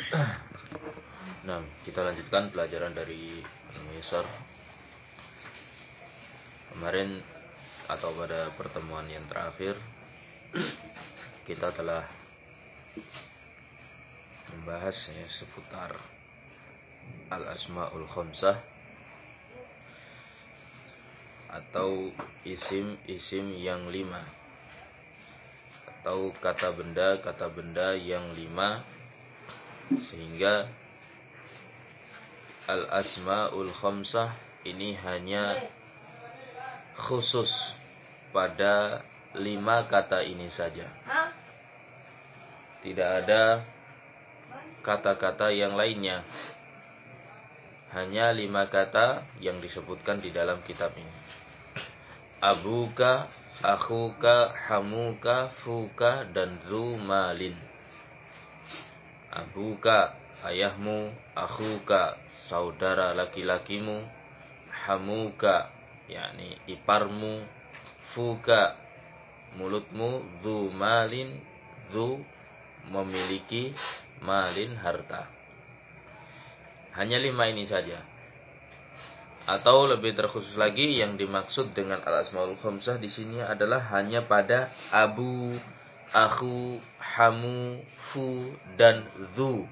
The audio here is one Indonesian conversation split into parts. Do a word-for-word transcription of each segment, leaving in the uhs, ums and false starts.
Nah, kita lanjutkan pelajaran dari Al-Muyassar. Kemarin atau pada pertemuan yang terakhir kita telah membahas ya, seputar Al-Asma'ul Khamsah atau isim-isim yang lima, atau kata benda-kata benda yang lima, sehingga Al-Asma'ul Khamsah ini hanya khusus pada lima kata ini saja. Tidak ada kata-kata yang lainnya. Hanya lima kata yang disebutkan di dalam kitab ini. Abuka, akhuka, hamuka, fuka, dan dzu malin. Abuka, ayahmu, akhuka, saudara laki-lakimu, hamuka, yakni iparmu, fuka, mulutmu, dzu malin, dzu memiliki, malin harta. Hanya lima ini saja. Atau lebih terkhusus lagi, yang dimaksud dengan al-asmaul khamsah di sini adalah hanya pada abu, akhu, hamu, fu, dan dzu.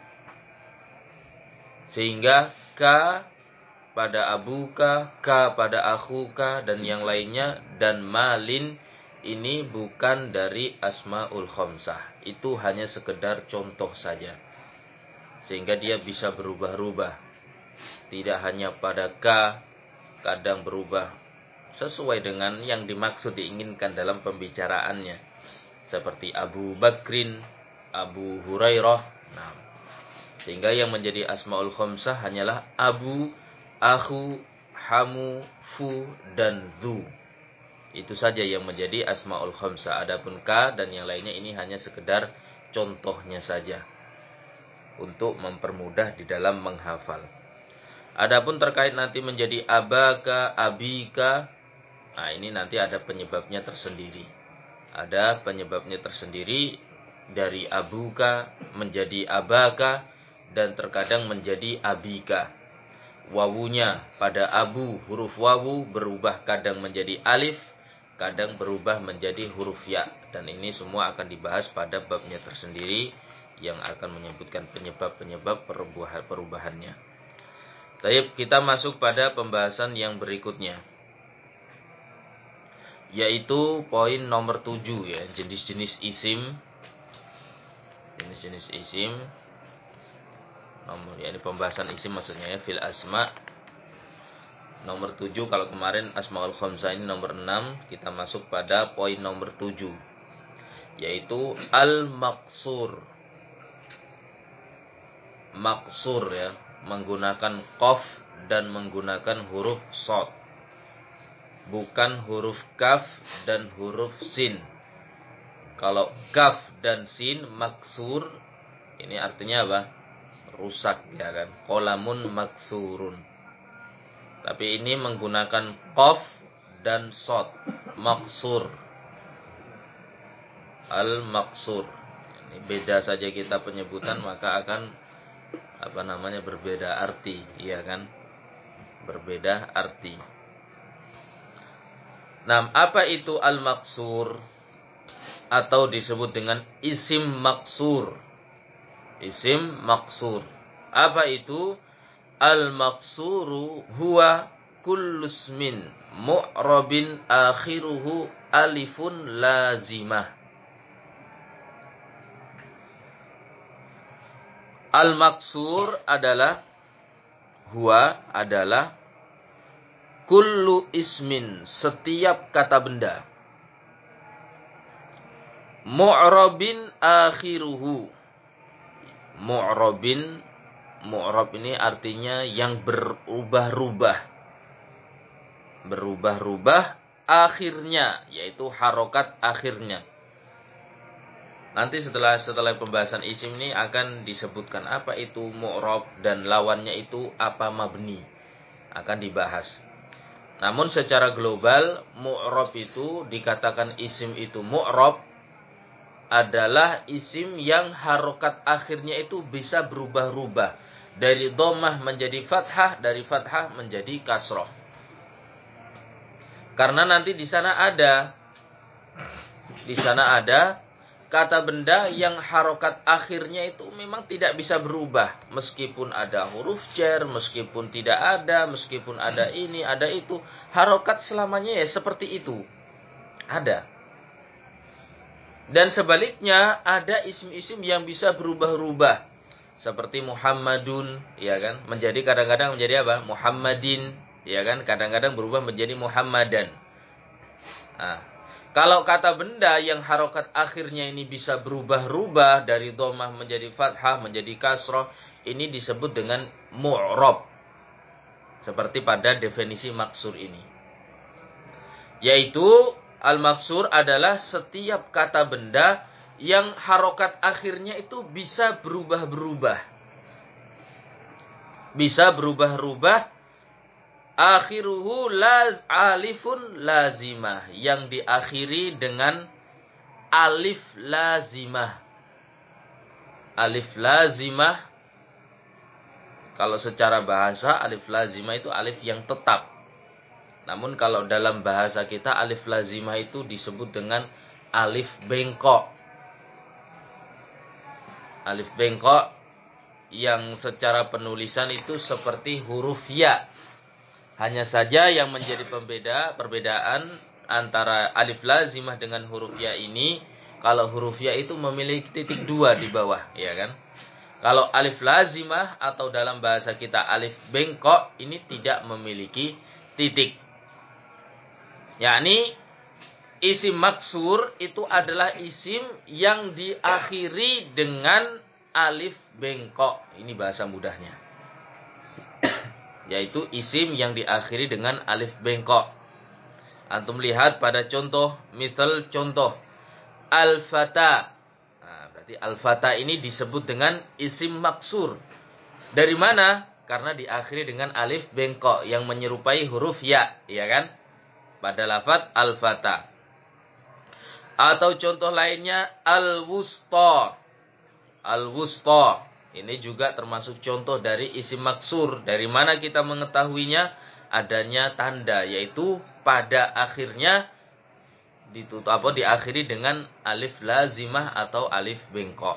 Sehingga ka pada abuka, ka pada akhuka, dan yang lainnya, dan malin ini bukan dari asmaul khamsah. Itu hanya sekedar contoh saja. Sehingga dia bisa berubah-ubah. Tidak hanya pada ka, kadang berubah sesuai dengan yang dimaksud diinginkan dalam pembicaraannya. Seperti Abu Bakrin, Abu Hurairah. Nah, sehingga yang menjadi asmaul khamsah hanyalah abu, akhu, hamu, fu, dan dzu. Itu saja yang menjadi asmaul khamsah. Adapun ka dan yang lainnya ini hanya sekedar contohnya saja, untuk mempermudah di dalam menghafal. Adapun terkait nanti menjadi abaka, abika, nah ini nanti ada penyebabnya tersendiri. Ada penyebabnya tersendiri dari abuka menjadi abaka, dan terkadang menjadi abika. Wawunya pada abu, huruf wawu berubah kadang menjadi alif, kadang berubah menjadi huruf ya. Dan ini semua akan dibahas pada babnya tersendiri yang akan menyebutkan penyebab-penyebab perubahan-perubahannya. Baik, kita masuk pada pembahasan yang berikutnya, yaitu poin nomor tujuh ya, jenis-jenis isim. Jenis-jenis isim. Nomor ya, ini pembahasan isim maksudnya ya, fil asma. Nomor tujuh, kalau kemarin asmaul khamsah ini nomor enam, kita masuk pada poin nomor tujuh, yaitu al-maqsur. Maksur ya, menggunakan qaf dan menggunakan huruf shad. Bukan huruf kaf dan huruf sin. Kalau kaf dan sin maksur, ini artinya apa? Rusak ya kan. Qalamun maksurun. Tapi ini menggunakan qaf dan shad. Maksur. Al-maksur. Ini beda saja kita penyebutan, maka akan apa namanya berbeda arti, iya kan? Berbeda arti. Nah, apa itu al-maksur? Atau disebut dengan isim maksur. Isim maksur. Apa itu? Al-maksuru huwa kullusmin mu'rabin akhiruhu alifun lazimah. Al-maksur adalah, huwa adalah kullu ismin, setiap kata benda, mu'rabin akhiruhu. Mu'rabin, mu'rab ini artinya yang berubah-ubah. Berubah-ubah akhirnya, yaitu harokat akhirnya. Nanti setelah setelah pembahasan isim ini akan disebutkan apa itu mu'rab dan lawannya itu apa mabni. Akan dibahas. Namun secara global mu'rab itu dikatakan isim itu mu'rab adalah isim yang harokat akhirnya itu bisa berubah-ubah. Dari dhammah menjadi fathah, dari fathah menjadi kasroh. Karena nanti di sana ada, di sana ada kata benda yang harokat akhirnya itu memang tidak bisa berubah. Meskipun ada huruf jar, meskipun tidak ada, meskipun ada ini, ada itu. Harokat selamanya ya seperti itu. Ada. Dan sebaliknya ada isim-isim yang bisa berubah-ubah. Seperti Muhammadun, ya kan? Menjadi kadang-kadang menjadi apa? Muhammadin, ya kan? Kadang-kadang berubah menjadi Muhammadan. Nah, kalau kata benda yang harokat akhirnya ini bisa berubah-ubah dari dhammah menjadi fathah, menjadi kasroh, ini disebut dengan mu'rab. Seperti pada definisi maksur ini. Yaitu, al-maksur adalah setiap kata benda yang harokat akhirnya itu bisa berubah-berubah. Bisa berubah-ubah. Akhiruhu laz alifun lazimah. Yang diakhiri dengan alif lazimah. Alif lazimah. Kalau secara bahasa alif lazimah itu alif yang tetap. Namun kalau dalam bahasa kita alif lazimah itu disebut dengan alif bengkok. Alif bengkok yang secara penulisan itu seperti huruf ya. Hanya saja yang menjadi pembeda, perbedaan antara alif lazimah dengan huruf ya ini, kalau huruf ya itu memiliki titik dua di bawah, ya kan? Kalau alif lazimah atau dalam bahasa kita alif bengkok ini tidak memiliki titik. Yakni isim maksur itu adalah isim yang diakhiri dengan alif bengkok. Ini bahasa mudahnya. Yaitu isim yang diakhiri dengan alif bengkok. Antum lihat pada contoh, misal contoh. Al-Fata. Nah, berarti Al-Fata ini disebut dengan isim maksur. Dari mana? Karena diakhiri dengan alif bengkok yang menyerupai huruf ya. Iya kan? Pada lafaz Al-Fata. Atau contoh lainnya al-wusta. Al-wusta. Ini juga termasuk contoh dari isim maksur. Dari mana kita mengetahuinya? Adanya tanda. Yaitu pada akhirnya ditutup apa diakhiri dengan alif lazimah atau alif bengkok.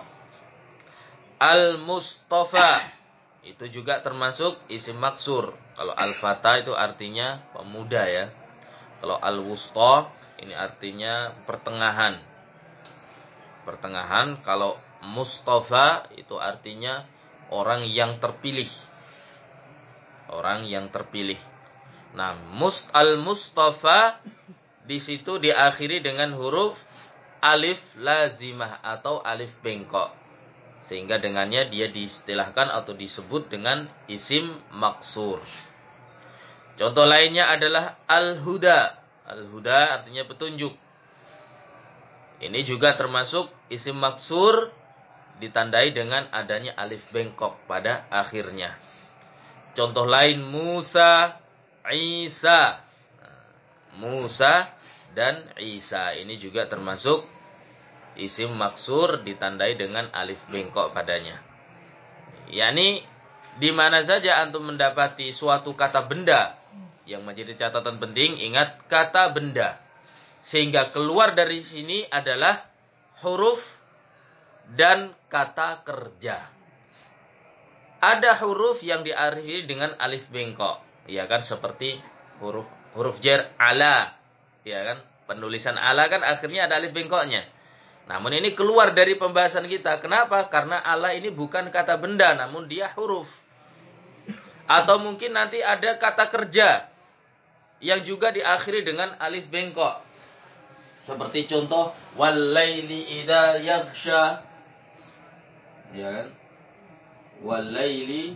Al-Mustafa. Itu juga termasuk isim maksur. Kalau Al-Fata itu artinya pemuda ya. Kalau Al-Wusta ini artinya pertengahan. Pertengahan. Kalau Mustafa itu artinya orang yang terpilih. Orang yang terpilih. Nah, must al-Mustafa di situ diakhiri dengan huruf alif lazimah atau alif bengkok. Sehingga dengannya dia diistilahkan atau disebut dengan isim maksur. Contoh lainnya adalah al-huda. Al-huda artinya petunjuk. Ini juga termasuk isim maksur ditandai dengan adanya alif bengkok pada akhirnya. Contoh lain Musa, Isa. Musa dan Isa. Ini juga termasuk isim maksur ditandai dengan alif bengkok padanya. Yani di mana saja antum mendapati suatu kata benda yang menjadi catatan penting, ingat kata benda. Sehingga keluar dari sini adalah huruf dan kata kerja. Ada huruf yang diakhiri dengan alif bengkok, ya kan, seperti huruf huruf jar ala, ya kan? Penulisan ala kan akhirnya ada alif bengkoknya. Namun ini keluar dari pembahasan kita. Kenapa? Karena ala ini bukan kata benda, namun dia huruf. Atau mungkin nanti ada kata kerja yang juga diakhiri dengan alif bengkok. Seperti contoh wal-laili idza yaghsha. Ya kan? Wal-laili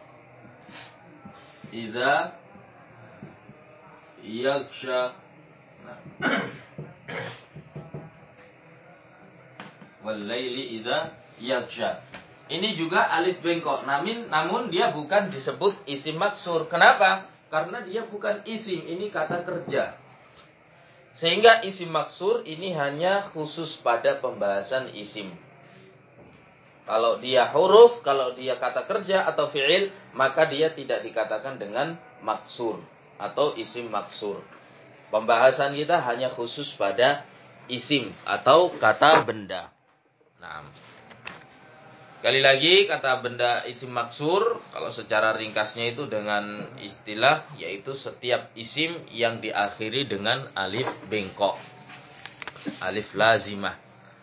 idza yaghsha. Nah. Wal-laili idza yaghsha. Ini juga alif bengkok. Namun namun dia bukan disebut isim maksur. Kenapa? Karena dia bukan isim, ini kata kerja. Sehingga isim maksur ini hanya khusus pada pembahasan isim. Kalau dia huruf, kalau dia kata kerja atau fi'il, maka dia tidak dikatakan dengan maksur atau isim maksur. Pembahasan kita hanya khusus pada isim atau kata benda. Nah, sekali lagi kata benda isim maksur, kalau secara ringkasnya itu dengan istilah, yaitu setiap isim yang diakhiri dengan alif bengkok, alif lazimah.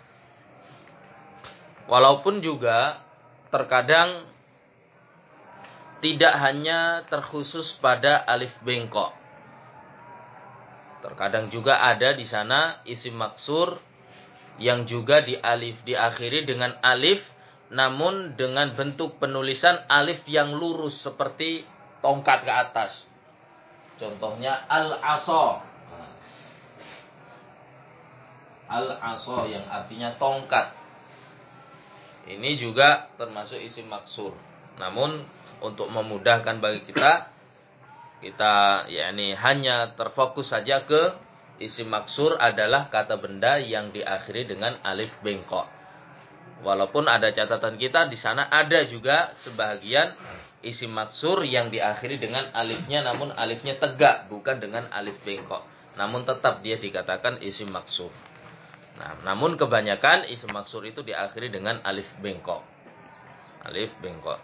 Walaupun juga terkadang tidak hanya terkhusus pada alif bengkok. Terkadang juga ada di sana isim maksur yang juga di alif diakhiri dengan alif, namun dengan bentuk penulisan alif yang lurus seperti tongkat ke atas. Contohnya al-aso. Al-aso yang artinya tongkat. Ini juga termasuk isim maksur. Namun untuk memudahkan bagi kita, kita yakni hanya terfokus saja ke isim maksur adalah kata benda yang diakhiri dengan alif bengkok. Walaupun ada catatan kita di sana ada juga sebahagian isim maksur yang diakhiri dengan alifnya, namun alifnya tegak bukan dengan alif bengkok. Namun tetap dia dikatakan isim maksur. Nah, namun kebanyakan isim maksur itu diakhiri dengan alif bengkok. Alif bengkok.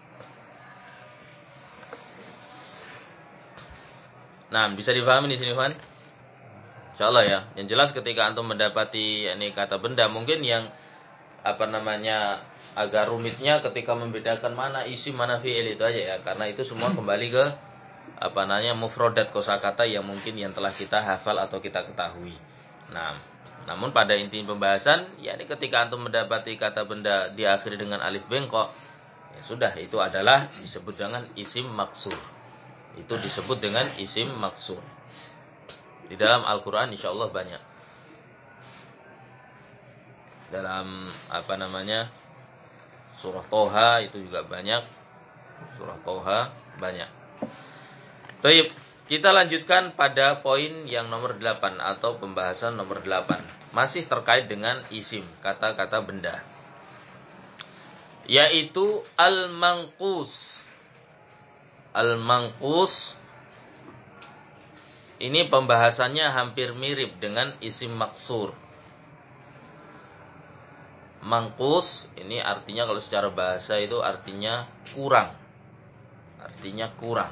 Nah, bisa difahami di sini, Van? Insyaallah ya. Yang jelas ketika antum mendapati yakni kata benda, mungkin yang apa namanya agak rumitnya ketika membedakan mana isim mana fi'il itu aja ya. Karena itu semua kembali ke apa namanya mufradat kosakata yang mungkin yang telah kita hafal atau kita ketahui. Nah, namun pada inti pembahasan, yakni ketika antum mendapati kata benda diakhiri dengan alif bengkok, ya sudah, itu adalah disebut dengan isim maksur. Itu disebut dengan isim maksur. Di dalam Al-Quran insyaallah banyak. Dalam apa namanya surah Toha itu juga banyak. Surah Toha banyak. Baik, kita lanjutkan pada poin yang nomor delapan atau pembahasan nomor delapan. Masih terkait dengan isim, kata-kata benda. Yaitu al-manqus. Al-manqus ini pembahasannya hampir mirip dengan isim maksur. Manqus ini artinya kalau secara bahasa itu artinya kurang. Artinya kurang.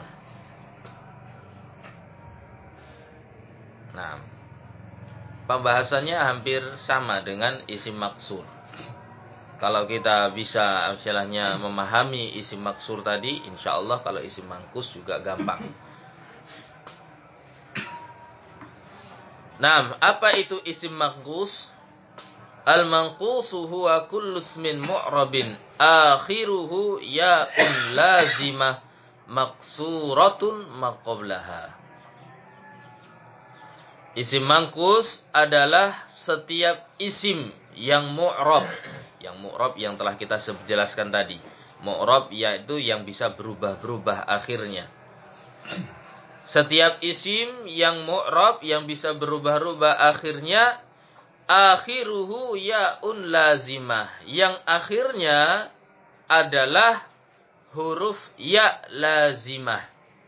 Nah, pembahasannya hampir sama dengan isim maksur. Kalau kita bisa istilahnya memahami isim maksur tadi, insya Allah kalau isim manqus juga gampang. Nah, apa itu isim manqus? Al-manqusu huwa kullu ismin mu'rabin akhiruhu ya'un lazimah maqsuratun maqablaha. Isim manqus adalah setiap isim yang mu'rab. Yang mu'rab yang telah kita jelaskan tadi. Mu'rab yaitu yang bisa berubah-berubah akhirnya. Setiap isim yang mu'rab yang bisa berubah-ubah akhirnya, akhiruhu ya'un lazimah. Yang akhirnya adalah huruf ya lazimah.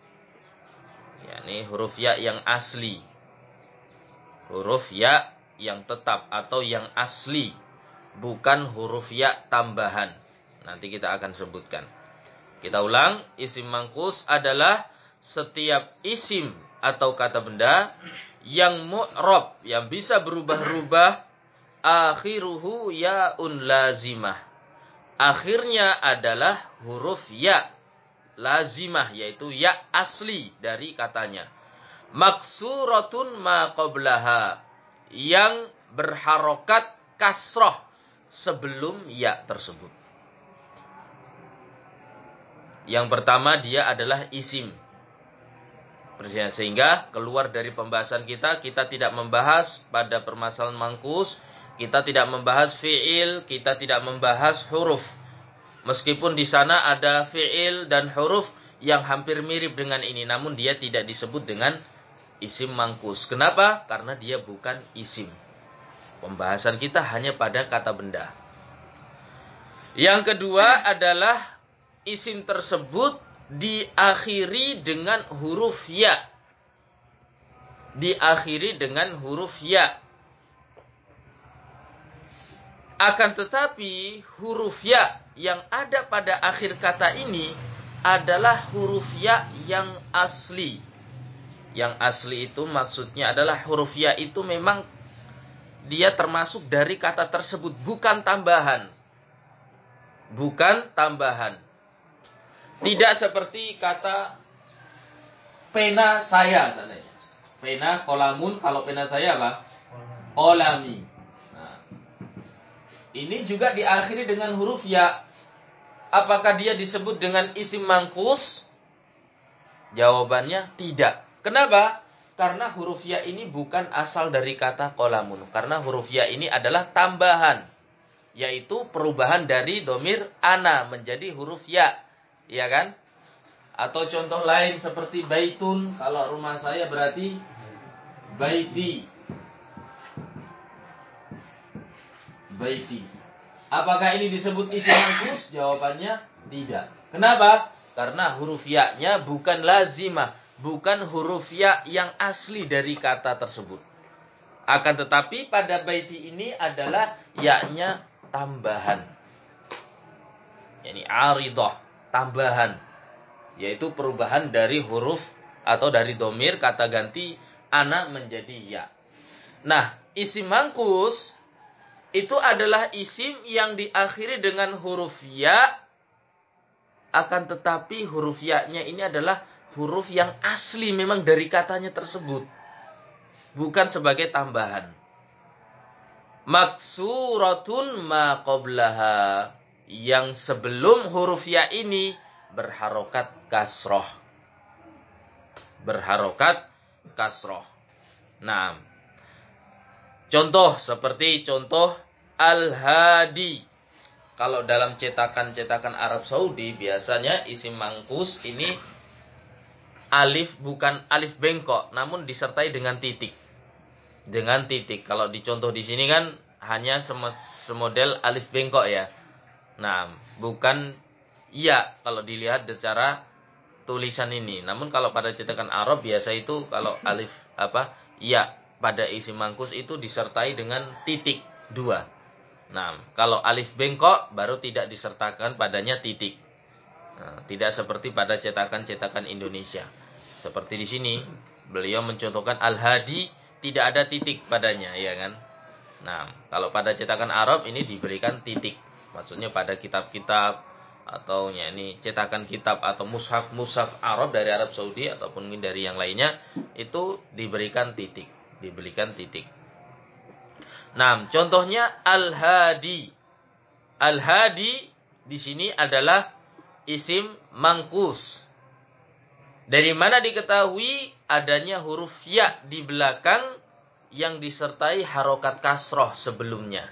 yakni huruf ya yang asli. Huruf ya yang tetap atau yang asli. Bukan huruf ya tambahan. Nanti kita akan sebutkan. Kita ulang, isim manqus adalah setiap isim atau kata benda yang mu'rab, yang bisa berubah-ubah, akhiruhu ya'un lazimah. Akhirnya adalah huruf ya lazimah, yaitu ya asli dari katanya. Maksuratun ma qablaha, yang berharokat kasroh sebelum ya tersebut. Yang pertama dia adalah isim. Sehingga keluar dari pembahasan kita, kita tidak membahas pada permasalahan manqus, kita tidak membahas fi'il, kita tidak membahas huruf. Meskipun di sana ada fi'il dan huruf yang hampir mirip dengan ini, namun dia tidak disebut dengan isim mangkus. Kenapa? Karena dia bukan isim. Pembahasan kita hanya pada kata benda. Yang kedua adalah isim tersebut diakhiri dengan huruf ya. Diakhiri dengan huruf ya. Akan tetapi huruf ya yang ada pada akhir kata ini adalah huruf ya yang asli. Yang asli itu maksudnya adalah huruf ya itu memang dia termasuk dari kata tersebut, bukan tambahan. Bukan tambahan. Tidak seperti kata pena saya. Pena, kolamun, kalau pena saya apa? Kolami. Nah, ini juga diakhiri dengan huruf ya. Apakah dia disebut dengan isim mangkus? Jawabannya tidak. Kenapa? Karena huruf ya ini bukan asal dari kata kolamun. Karena huruf ya ini adalah tambahan. Yaitu perubahan dari domir ana menjadi huruf ya. Iya kan? Atau contoh lain seperti baitun. Kalau rumah saya berarti baiti. Baiti. Apakah ini disebut isim mangkus? Jawabannya tidak. Kenapa? Karena huruf ya-nya bukan lazimah. Bukan huruf ya yang asli dari kata tersebut. Akan tetapi pada baiti ini adalah ya-nya tambahan. Yani aridah, tambahan. Yaitu perubahan dari huruf atau dari domir kata ganti ana menjadi ya. Nah, isim mangkus itu adalah isim yang diakhiri dengan huruf ya. Akan tetapi huruf ya-nya ini adalah huruf yang asli memang dari katanya tersebut. Bukan sebagai tambahan. Maksuratun ma qablaha. Yang sebelum huruf ya ini berharokat kasroh. Berharokat kasroh. Nah, contoh seperti contoh al-hadi. Kalau dalam cetakan-cetakan Arab Saudi biasanya isim mangkus ini alif bukan alif bengkok, namun disertai dengan titik. Dengan titik. Kalau dicontoh di sini kan hanya semodel alif bengkok ya. Nah, bukan ya kalau dilihat secara tulisan ini. Namun kalau pada cetakan Arab biasa itu kalau alif apa ya pada isim mangkus itu disertai dengan titik dua. Nah, kalau alif bengkok baru tidak disertakan padanya titik. Nah, tidak seperti pada cetakan-cetakan Indonesia. Seperti di sini, beliau mencontohkan al-hadi tidak ada titik padanya, ya kan? Nah, kalau pada cetakan Arab ini diberikan titik. Maksudnya pada kitab-kitab atau ya ini cetakan kitab atau mushaf-mushaf Arab dari Arab Saudi ataupun dari yang lainnya itu diberikan titik, diberikan titik. Nah, contohnya al-hadi. Al-hadi di sini adalah isim mangkus. Dari mana diketahui adanya huruf ya di belakang yang disertai harokat kasroh sebelumnya.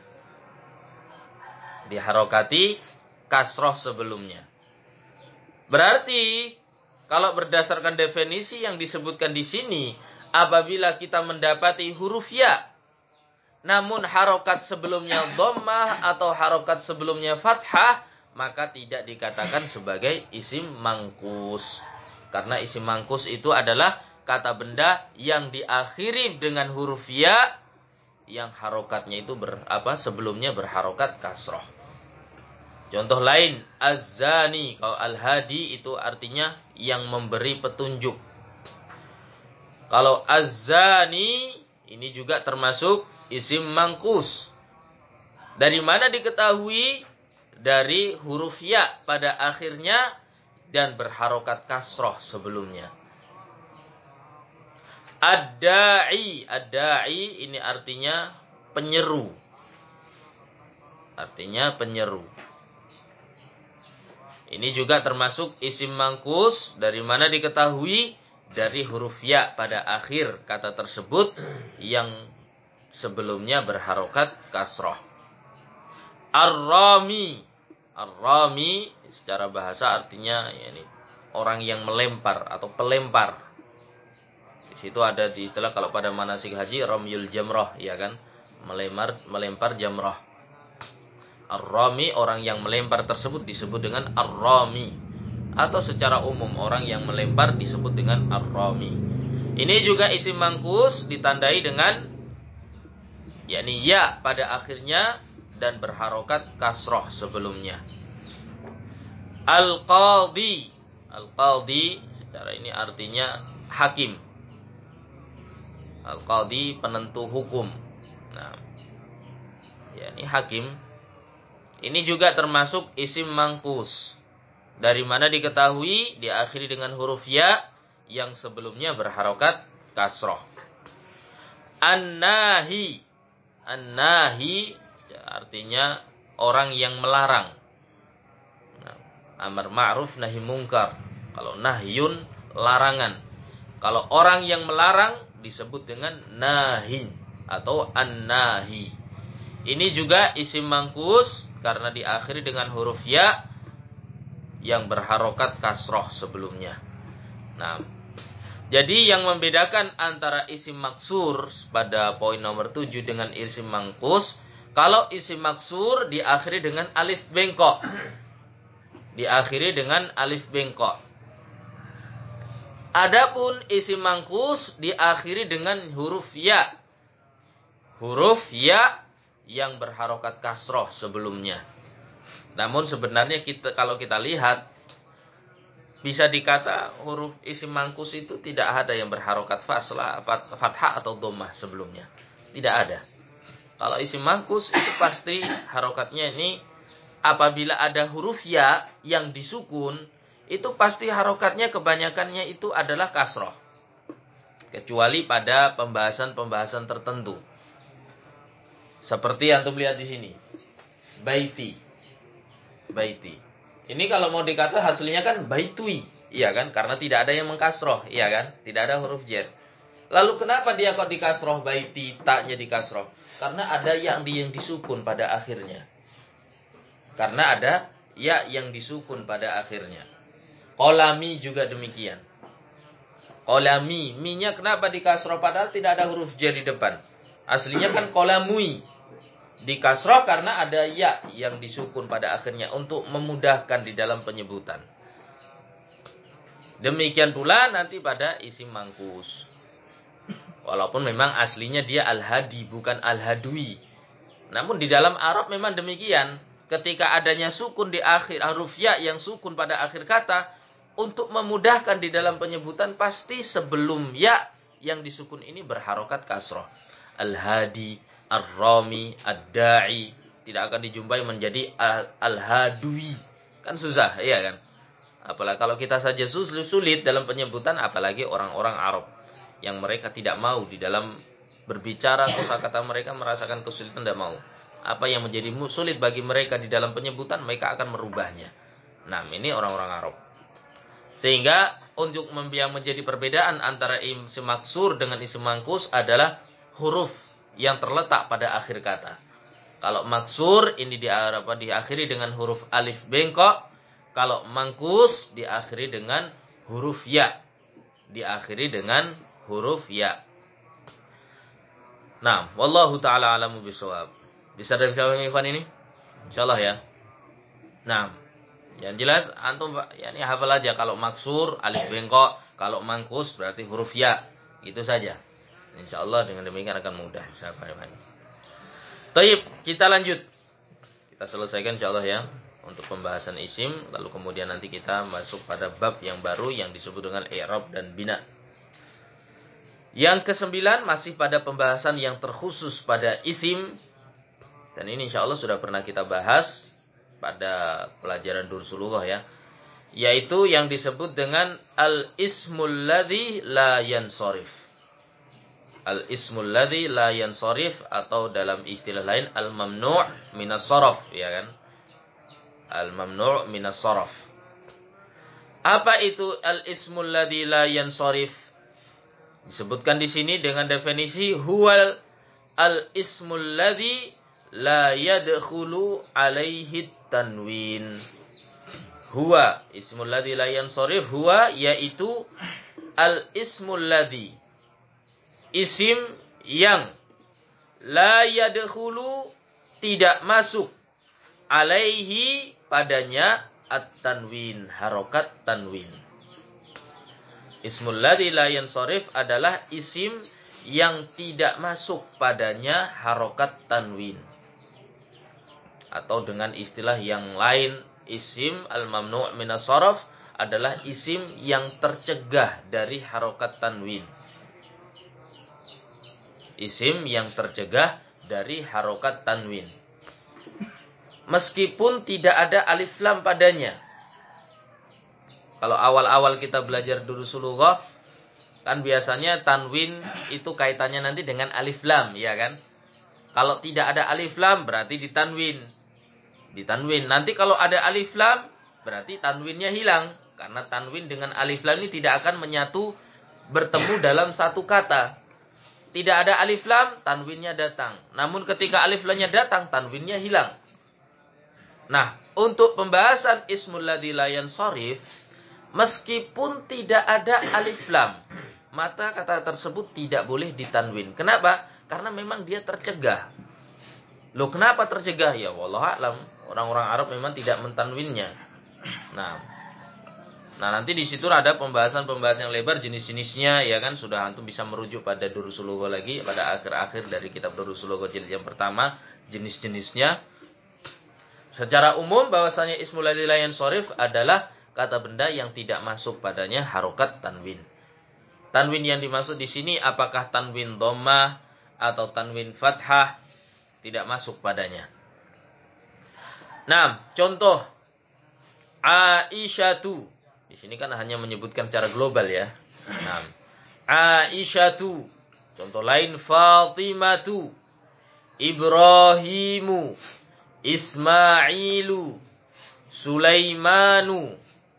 Diharokati kasroh sebelumnya. Berarti kalau berdasarkan definisi yang disebutkan di sini, apabila kita mendapati huruf ya, namun harokat sebelumnya dhammah atau harokat sebelumnya fathah, maka tidak dikatakan sebagai isim mangkus. Karena isim mangkus itu adalah kata benda yang diakhiri dengan huruf ya yang harokatnya itu ber, apa sebelumnya berharokat kasroh. Contoh lain, az-zani. Kalau al-hadi itu artinya yang memberi petunjuk. Kalau az-zani ini juga termasuk isim mangkus. Dari mana diketahui? Dari huruf ya pada akhirnya dan berharokat kasroh sebelumnya. Ad-da'i. Ad-da'i ini artinya penyeru. Artinya penyeru. Ini juga termasuk isim mangkus. Dari mana diketahui? Dari huruf ya pada akhir kata tersebut yang sebelumnya berharokat kasroh. Ar-rami. Ar-rami secara bahasa artinya ya ini, orang yang melempar atau pelempar. Di situ ada di istilah kalau pada manasik haji ramyul jamrah, ya kan? Melempar melempar jamrah. Ar-rami, orang yang melempar tersebut disebut dengan ar-rami. Atau secara umum orang yang melempar disebut dengan ar-rami. Ini juga isim mangkus ditandai dengan yakni ya pada akhirnya dan berharokat kasroh sebelumnya. Al-qadhi. Al-qadhi secara ini artinya hakim. Al-qadhi penentu hukum. Nah, ya ini hakim. Ini juga termasuk isim mangkus. Dari mana diketahui diakhiri dengan huruf ya yang sebelumnya berharokat kasroh. An-nahi. An-nahi ya, artinya orang yang melarang. Nah, amar ma'ruf nahi mungkar. Kalau nahyun larangan. Kalau orang yang melarang disebut dengan nahi atau an-nahi. Ini juga isim mangkus karena diakhiri dengan huruf ya yang berharokat kasroh sebelumnya. Nah, jadi yang membedakan antara isim maksur pada poin nomor tujuh dengan isim mangkus, kalau isim maksur diakhiri dengan alif bengkok. Diakhiri dengan alif bengkok. Adapun isim mangkus diakhiri dengan huruf ya. Huruf ya yang berharokat kasroh sebelumnya. Namun sebenarnya kita kalau kita lihat bisa dikata huruf isim mangkus itu tidak ada yang berharokat faslah, fathah atau dhammah sebelumnya. Tidak ada. Kalau isim mangkus itu pasti harokatnya ini apabila ada huruf ya yang disukun, itu pasti harokatnya kebanyakannya itu adalah kasroh. Kecuali pada pembahasan-pembahasan tertentu. Seperti yang antum lihat di sini. Baiti. Baiti. Ini kalau mau dikata hasilnya kan baitui. Iya kan? Karena tidak ada yang mengkasroh. Iya kan? Tidak ada huruf jar. Lalu kenapa dia kok dikasroh baiti, taknya dikasroh? Karena ada yang di yang disukun pada akhirnya. Karena ada ya yang disukun pada akhirnya. Qolami juga demikian. Qolami, mi-nya kenapa dikasroh padahal tidak ada huruf jar di depan? Aslinya kan qolamui. Dikasroh karena ada ya yang disukun pada akhirnya untuk memudahkan di dalam penyebutan. Demikian pula nanti pada isim mangkus. Walaupun memang aslinya dia al-hadi bukan al-hadwi. Namun di dalam Arab memang demikian. Ketika adanya sukun di akhir huruf ya yang sukun pada akhir kata, untuk memudahkan di dalam penyebutan pasti sebelum ya yang disukun ini berharokat kasroh. Al-hadi, ar-rami, ad-da'i tidak akan dijumpai menjadi al-hadwi. Kan susah, iya kan? Apalagi kalau kita saja sulit dalam penyebutan, apalagi orang-orang Arab yang mereka tidak mau di dalam berbicara kosakata mereka merasakan kesulitan, tidak mau. Apa yang menjadi sulit bagi mereka di dalam penyebutan, mereka akan merubahnya. Nah, ini orang-orang Arab. Sehingga untuk yang menjadi perbedaan antara isim maksur dengan isim mangkus adalah huruf yang terletak pada akhir kata. Kalau maksur ini di, apa, diakhiri dengan huruf alif bengkok. Kalau mangkus diakhiri dengan huruf ya. Diakhiri dengan huruf ya. Nah, wallahu ta'ala alamu bisawab. Bisa dari siapa yang ikhwan ini? Insyaallah ya. Nah, yang jelas antum ya ini hafal aja kalau maksur alif bengkok, kalau mangkus berarti huruf ya. Itu saja. Insyaallah dengan demikian akan mudah. Baik, kita lanjut. Kita selesaikan insyaallah ya untuk pembahasan isim, lalu kemudian nanti kita masuk pada bab yang baru yang disebut dengan i'rab dan bina. Yang kesembilan masih pada pembahasan yang terkhusus pada isim, dan ini insyaallah sudah pernah kita bahas pada pelajaran Dursulullah ya, yaitu yang disebut dengan al-ismul ladzi la yansharif. Al-ismul ladzi la yansharif atau dalam istilah lain al-mamnu' minas sharaf, ya kan? Al-mamnu' minas sharaf. Apa itu al-ismul ladzi la yansharif? Disebutkan di sini dengan definisi huwal al-ismul ladzi la yadkhulu alaihi tanwin. Huwa ismul ladzi la yansharif, huwa yaitu al-ismul ladzi, isim yang la yadkhulu tidak masuk alaihi padanya at-tanwin, harokat tanwin. Ismul ladzi la yansharif adalah isim yang tidak masuk padanya harokat tanwin. Atau dengan istilah yang lain, isim al-mamnu' minas sharaf adalah isim yang tercegah dari harokat tanwin. Isim yang tercegah dari harokat tanwin. Meskipun tidak ada alif lam padanya. Kalau awal-awal kita belajar durusul lughah, kan biasanya tanwin itu kaitannya nanti dengan alif lam, ya kan? Kalau tidak ada alif lam berarti ditanwin. Ditanwin. Nanti kalau ada alif lam berarti tanwinnya hilang. Karena tanwin dengan alif lam ini tidak akan menyatu bertemu dalam satu kata. Tidak ada alif lam, tanwinnya datang. Namun ketika alif lamnya datang, tanwinnya hilang. Nah, untuk pembahasan ismul ladzi la yansharif, meskipun tidak ada alif lam, maka kata tersebut tidak boleh ditanwin. Kenapa? Karena memang dia tercegah. Loh, kenapa tercegah? Ya wallahu a'lam. Orang-orang Arab memang tidak mentanwinnya. Nah, nah nanti di situ ada pembahasan-pembahasan yang lebar jenis-jenisnya, ya kan? Sudah antum bisa merujuk pada Durusul Lughah lagi pada akhir-akhir dari kitab Durusul Lughah jilid yang pertama, jenis-jenisnya. Secara umum bahwasanya ismul ladzi la yansharif adalah kata benda yang tidak masuk padanya harokat tanwin. Tanwin yang dimaksud di sini apakah tanwin dhammah atau tanwin fathah, tidak masuk padanya. Nah, contoh Aisyatu. Di sini kan hanya menyebutkan secara global ya. Nah, Aisyatu. Contoh lain Fatimatu, Ibrahimu, Ismailu, Sulaimanu,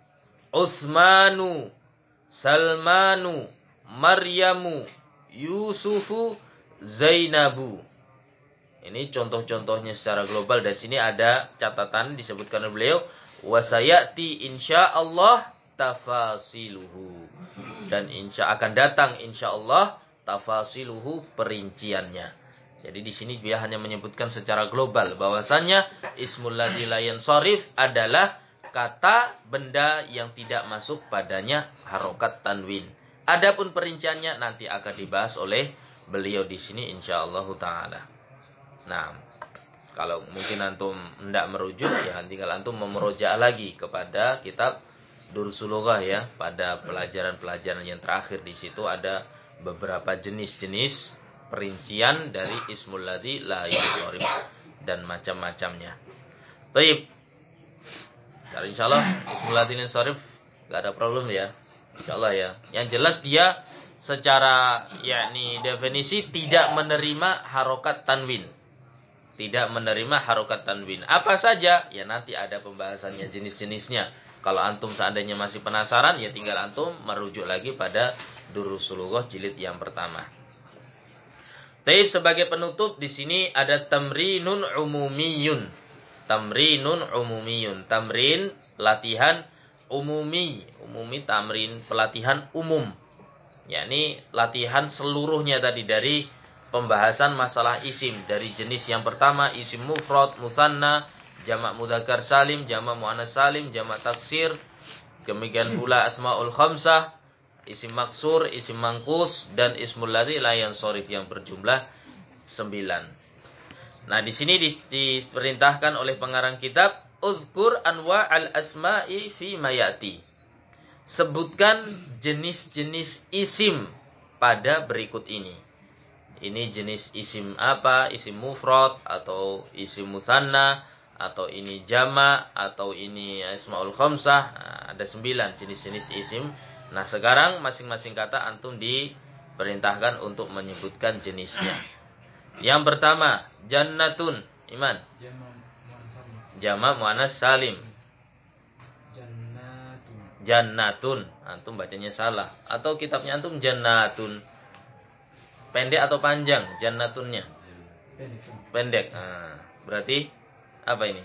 Utsmanu, Salmanu, Maryamu, Yusufu, Zainabu. Ini contoh-contohnya secara global. Dan sini ada catatan disebutkan oleh beliau, wasayati insyaallah tafasiluhu. Dan insya akan datang insyaallah tafasiluhu, perinciannya. Jadi di sini dia hanya menyebutkan secara global bahwasannya ismul ladzi la yansharif adalah kata benda yang tidak masuk padanya harokat tanwin. Adapun perinciannya nanti akan dibahas oleh beliau di sini insyaallah taala. Nah, kalau mungkin antum hendak merujuk ya tinggal antum memurojaah lagi kepada kitab Durusul Lughah ya, pada pelajaran-pelajaran yang terakhir. Di situ ada beberapa jenis-jenis perincian dari ismul ladzi la yansharif dan macam-macamnya. Baik. Jadi insyaallah ismul ladzi la yansharif enggak ada problem ya. Insyaallah ya. Yang jelas dia secara yakni definisi tidak menerima harokat tanwin. Tidak menerima harokat tanwin. Apa saja? Ya nanti ada pembahasannya jenis-jenisnya. Kalau antum seandainya masih penasaran, ya tinggal antum merujuk lagi pada Durusul Lughah jilid yang pertama. Tapi sebagai penutup di sini ada tamrinun umumiyun. Tamrinun umumiyun. Tamrin latihan umumi. Umumi tamrin pelatihan umum. Yakni latihan seluruhnya tadi dari pembahasan masalah isim dari jenis yang pertama isim mufrad, musanna, jamak mudzakkar salim, jamak muannas salim, jamak taksir, demikian pula asmaul khamsah, isim maksur, isim mangkus dan ismul ladzi la yansharif yang berjumlah sembilan. Nah, di sini di, diperintahkan oleh pengarang kitab uzkur anwa al asma'i fi mayati. Sebutkan jenis-jenis isim pada berikut ini. Ini jenis isim apa? Isim mufrad atau isim musanna atau ini jama atau ini asmaul khamsah. Nah, ada sembilan jenis-jenis isim. Nah, sekarang masing-masing kata antum diperintahkan untuk menyebutkan jenisnya. Yang pertama, jannatun. Iman. Jama muannas salim. Jannatun. Jannatun. Antum bacanya salah. Atau kitabnya antum jannatun. Pendek atau panjang jannatunnya? Pendek. Pendek. Nah, berarti apa ini?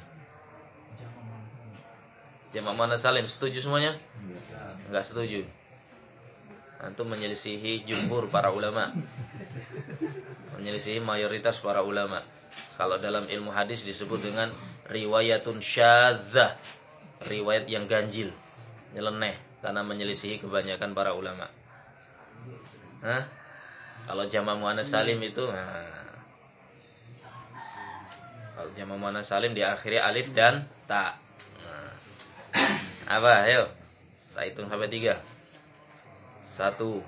Jamak muannas salim. Setuju semuanya? Enggak setuju. Antum menyelisihi jumhur para ulama. Menyelisihi mayoritas para ulama. Kalau dalam ilmu hadis disebut dengan riwayatun syadzah. Riwayat yang ganjil, nyeleneh, karena menyelisihi kebanyakan para ulama. Hah? Kalau jamak muannats salim itu, nah, kalau jamak muannats salim diakhiri alif dan ta. Nah, apa? Ayo, kita hitung sampai tiga. Satu.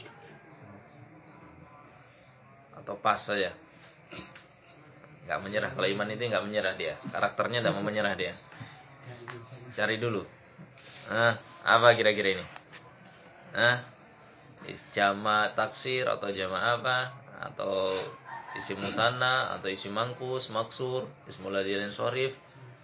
Atau pas saja. Nggak menyerah. Kalau iman itu nggak menyerah dia. Karakternya nggak mau menyerah dia. Cari dulu. Nah, apa kira-kira ini? Nah, jama taksir atau jama apa? Atau isim musanna atau isim mangkus, maksur, ismul ladzi lan sorif.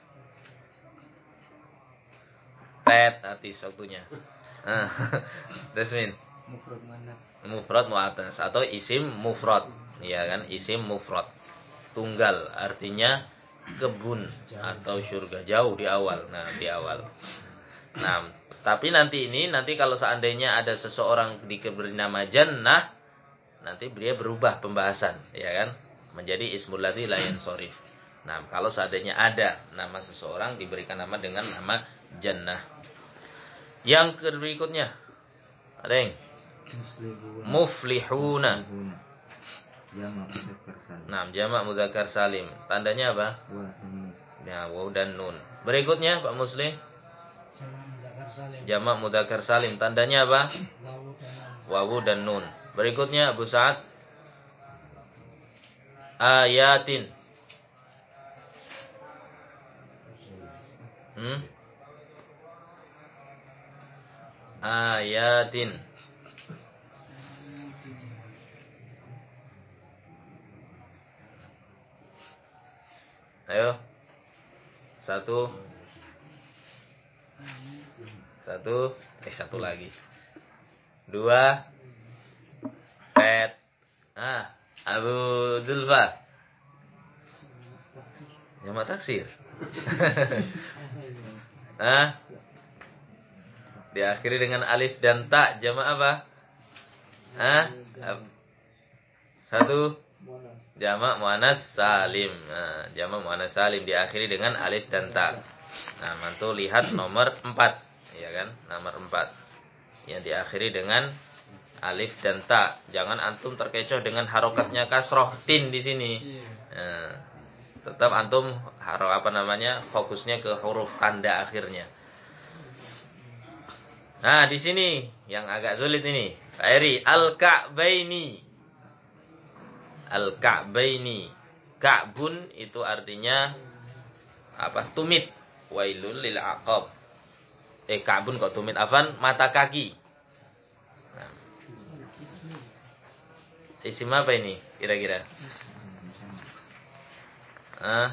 Tet hati waktunya. Nah, Desmin. Mufrad muannas. Mufrad muannas atau isim mufrad. Iya kan? Isim mufrad. Tunggal artinya kebun atau surga, jauh di awal. Nah, di awal. Nah, tapi nanti ini nanti kalau seandainya ada seseorang diberi nama jannah, nanti beliau berubah pembahasan, ya kan? Menjadi ismul ladzi la yansharif. Nah, kalau seandainya ada nama seseorang diberikan nama dengan nama jannah. Yang berikutnya ada yang muflihuna. Jamak mudzakkar salim. Nah, jamak mudzakkar salim. Tandanya apa? Wa nun. Ya, waw dan nun. Berikutnya Pak Muslim. Jamak mudzakkar salim. Jamak mudzakkar salim. Tandanya apa? Wawu dan nun. Berikutnya Abu Sa'ad. Ayatin. Hmm? Ayatin. Ayo. Satu. Satu. Eh, satu lagi. Dua. Pet. Ah, Abu Zulfa. Jamak taksir. Ah. Diakhiri dengan alif dan ta. Jamak apa? Ah. Satu. Jamak muannas salim. Nah, jamak muannas salim diakhiri dengan alif dan ta. Nah, mantu lihat nomor empat, ya kan? Nomor empat. Yang diakhiri dengan alif dan ta. Jangan antum terkecoh dengan harokatnya kasroh tin di sini. Nah, tetap antum haro apa namanya? Fokusnya ke huruf tanda akhirnya. Nah, di sini yang agak sulit ini. Pak Eri, al-ka'baini. Al-ka'baini. Ka'bun itu artinya apa? Tumit. Wailul lil aqab. Eh, ka'bun kok tumit afan? Mata kaki. Nah. Isim apa ini kira-kira? Ah.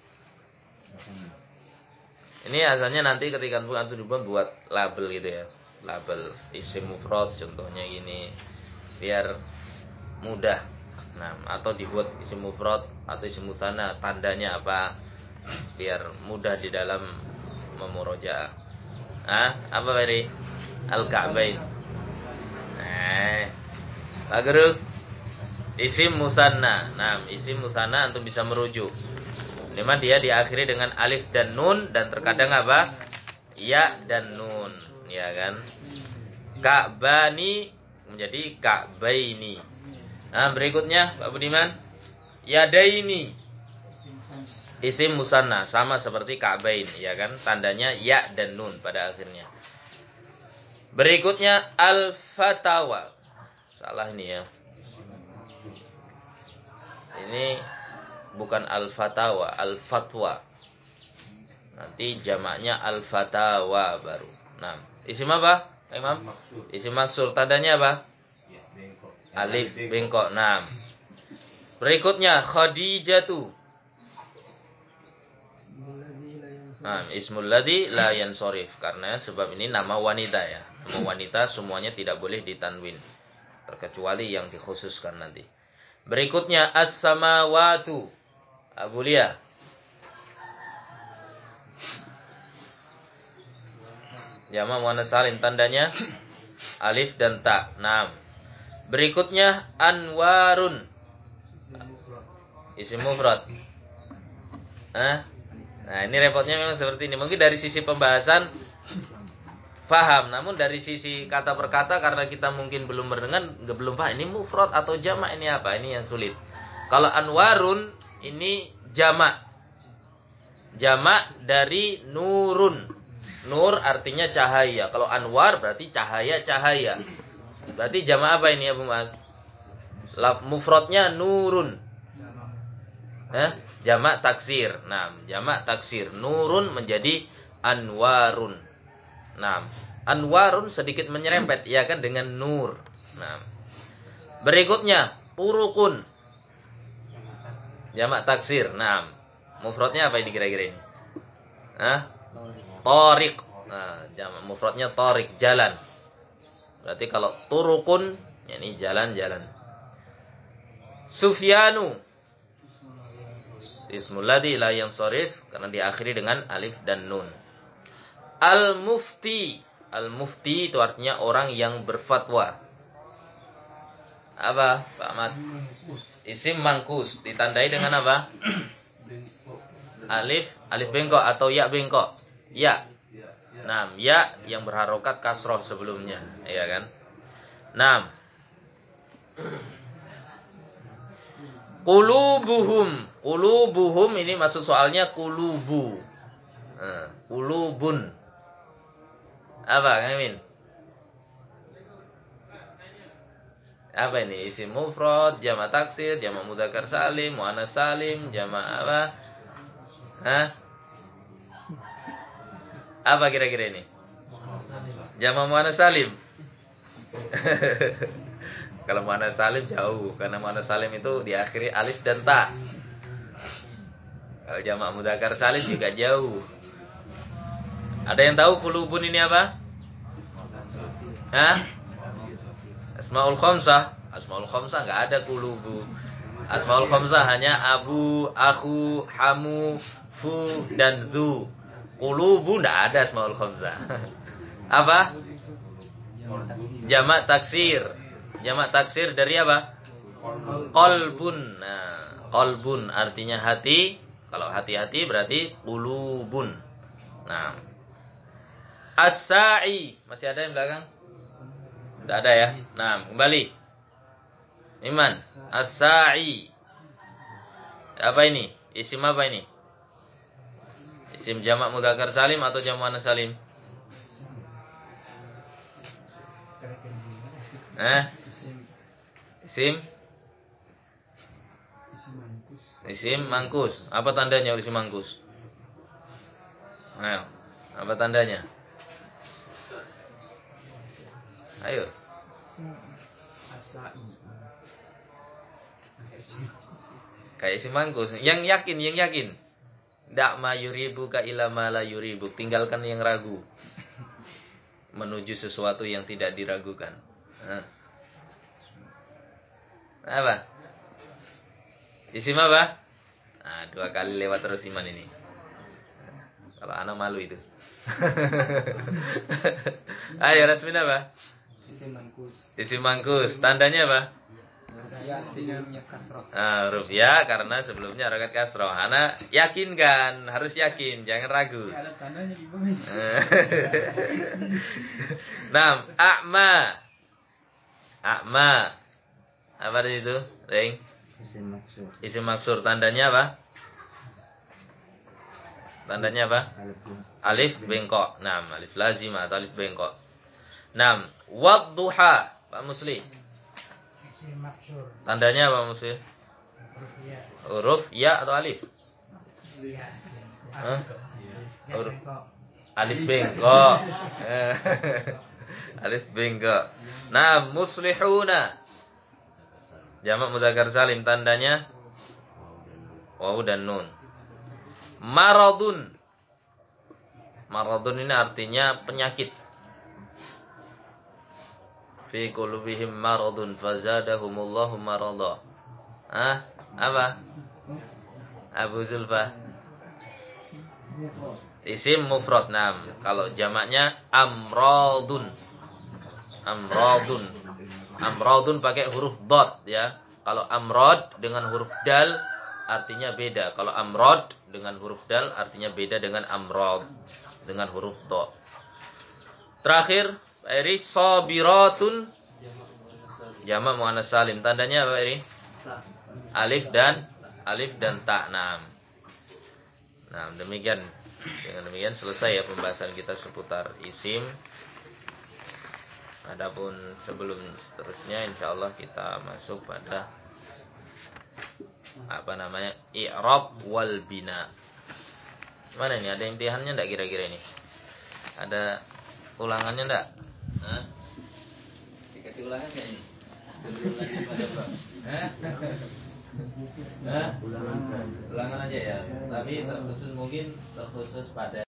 Ini asalnya nanti ketika antum dibuat buat label gitu ya. Label isim mufrad contohnya gini. Biar mudah. Nah, atau dibuat isim mufrad atau isim musanna, tandanya apa? Biar mudah di dalam memurojaah. Ah, apa Bari? Al-Ka'bain. Eh. Pak Guru. Isim musanna. Nah, isim musanna antum bisa merujuk. Dimana dia diakhiri dengan alif dan nun dan terkadang apa? Ya dan nun, ya kan? Ka'bani menjadi ka'baini. Nah, berikutnya Pak Budiman, yadaini. Isim musanna sama seperti ka'bain, ya kan? Tandanya ya dan nun pada akhirnya. Berikutnya al-fatawa. Salah ini ya. Ini bukan al-fatawa, al-fatwa. Nanti jamaknya al-fatawa baru. Nah, isim apa? Imam? Isim maksur. Tandanya apa? Alif bengkok. Nah. Berikutnya Khadijatu. Nah, ismul ladzi la yansharif, karena sebab ini nama wanita ya. Nama wanita semuanya tidak boleh ditanwin terkecuali yang dikhususkan nanti. Berikutnya as-samawatu. Abu Lia. Jamak muannas salim, tandanya alif dan ta. Naam. Berikutnya anwarun. Isim mufrad. Hah? Nah, ini repotnya memang seperti ini. Mungkin dari sisi pembahasan paham, namun dari sisi kata per kata karena kita mungkin belum mendengar, nggak belum paham ini mufrad atau jamak ini apa? Ini yang sulit. Kalau anwarun ini jamak. Jamak dari nurun. Nur artinya cahaya. Kalau anwar berarti cahaya-cahaya. Berarti jamak apa ini Abu Mas? Mufradnya nurun. Eh? Jamak taksir. Nah, jamak taksir. Nurun menjadi anwarun. Nah, anwarun sedikit menyerempet ya kan dengan nur. Nah. Berikutnya turukun. Jamak taksir. Nah, mufradnya apa ini kira-kira ini? Hah? Tariq. Nah, jamak mufradnya tariq, jalan. Berarti kalau turukun, yakni jalan-jalan. Sufyanu. Ismul ladzi la yansharif karena diakhiri dengan alif dan nun. Al-mufti. Al-mufti itu artinya orang yang berfatwa. Apa, Pak Ahmad? Isim mangkus ditandai dengan apa? Alif, alif bengkok atau ya bengkok. Ya. Nah, ya yang berharokat kasroh sebelumnya, iya kan? Nah. Qulubuhum, qulubuhum ini maksud soalnya qulubu. Nah, qulubun. Apa, Kang Amin? Apa ini? Isim mufrad, jamak taksir, jamak mudzakkar salim, muannats salim, jamak apa? Hah? Apa kira-kira ini? Jamak muannats salim. Kalau muannats salim jauh, karena muannats salim itu diakhiri alif dan ta. Kalau jamak mudzakkar salim juga jauh. Ada yang tahu qulubun ini apa? Hah? Asmaul khamsah. Asmaul khamsah enggak ada qulubu. Asmaul khamsah hanya abu, aku, hamu, fu dan dzu. Qulubu enggak ada asmaul khamsah. Apa? Jamak taksir. Jamak taksir dari apa? Qalbun. Nah, qalbun artinya hati. Kalau hati-hati berarti qulubun. Nah. As-sa'i. Masih ada yang belakang? Enggak ada ya? Nah, kembali. Iman. As-sa'i. Apa ini? Isim apa ini? Isim jamak mudzakkar salim atau jamak muannats salim? Eh? Isim? Isim mangkus. Apa tandanya isim mangkus? Ayo. Apa tandanya? Ayo. Kayak isim mangkus. Yang yakin, yang yakin. Dak ma yuribuka ila ma la yuribuk. Tinggalkan yang ragu. Menuju sesuatu yang tidak diragukan. Nah. Apa? Isim apa? Nah, dua kali lewat terus iman ini. Kalau anak malu itu. Ayo, Rasmin apa? Isim mangkus. Isim mangkus. Tandanya apa? Ya, artinya kasroh. Ah, huruf ya karena sebelumnya harakat kasroh. Ana yakinkan, harus yakin, jangan ragu. Ada tandanya di bawah. Naam, a'ma. A'ma. Apa di situ? Ring. Isim maksur. Isim maksur tandanya apa? Tandanya apa? Alif bengkok. Naam, alif lazimah atau alif bengkok. Naam, wadduha. Pak Musli. Isim maksur. Tandanya apa Musli? Huruf ya. Huruf ya atau alif? Ya. Hah? Ya, Huruf bengkok. alif bengkok. Alif bengkok. Nah, muslihuna. Jamak mudzakkar salim tandanya waw dan nun. Maradun. Maradun ini artinya penyakit. Fi qulubihim maradun fazadahumullahu marada. Ah, apa? Abu Zulfa. Isim mufrad. Nam. Kalau jamaknya amradun. Amradun. Amradun pakai huruf dot ya. Kalau amrad dengan huruf dal artinya beda. Kalau amrod dengan huruf dal artinya beda dengan amrod dengan huruf to. Terakhir, Pak Eri, sabiratun jamak muannas salim. Tandanya apa, Pak Eri? Alif dan alif dan ta. Nah, nah demikian. Dengan demikian selesai ya pembahasan kita seputar isim. Adapun sebelum seterusnya insyaallah kita masuk pada apa namanya? I'rab wal bina. Mana ini? Ada imtihannya enggak kira-kira ini? Ada ulangannya enggak? Hah? Dikasih ulangan enggak ini? Sebelum lagi pada bab. Hah? Hah? Ulangan. Ulangan aja ya. Tapi terkhusus mungkin terkhusus pada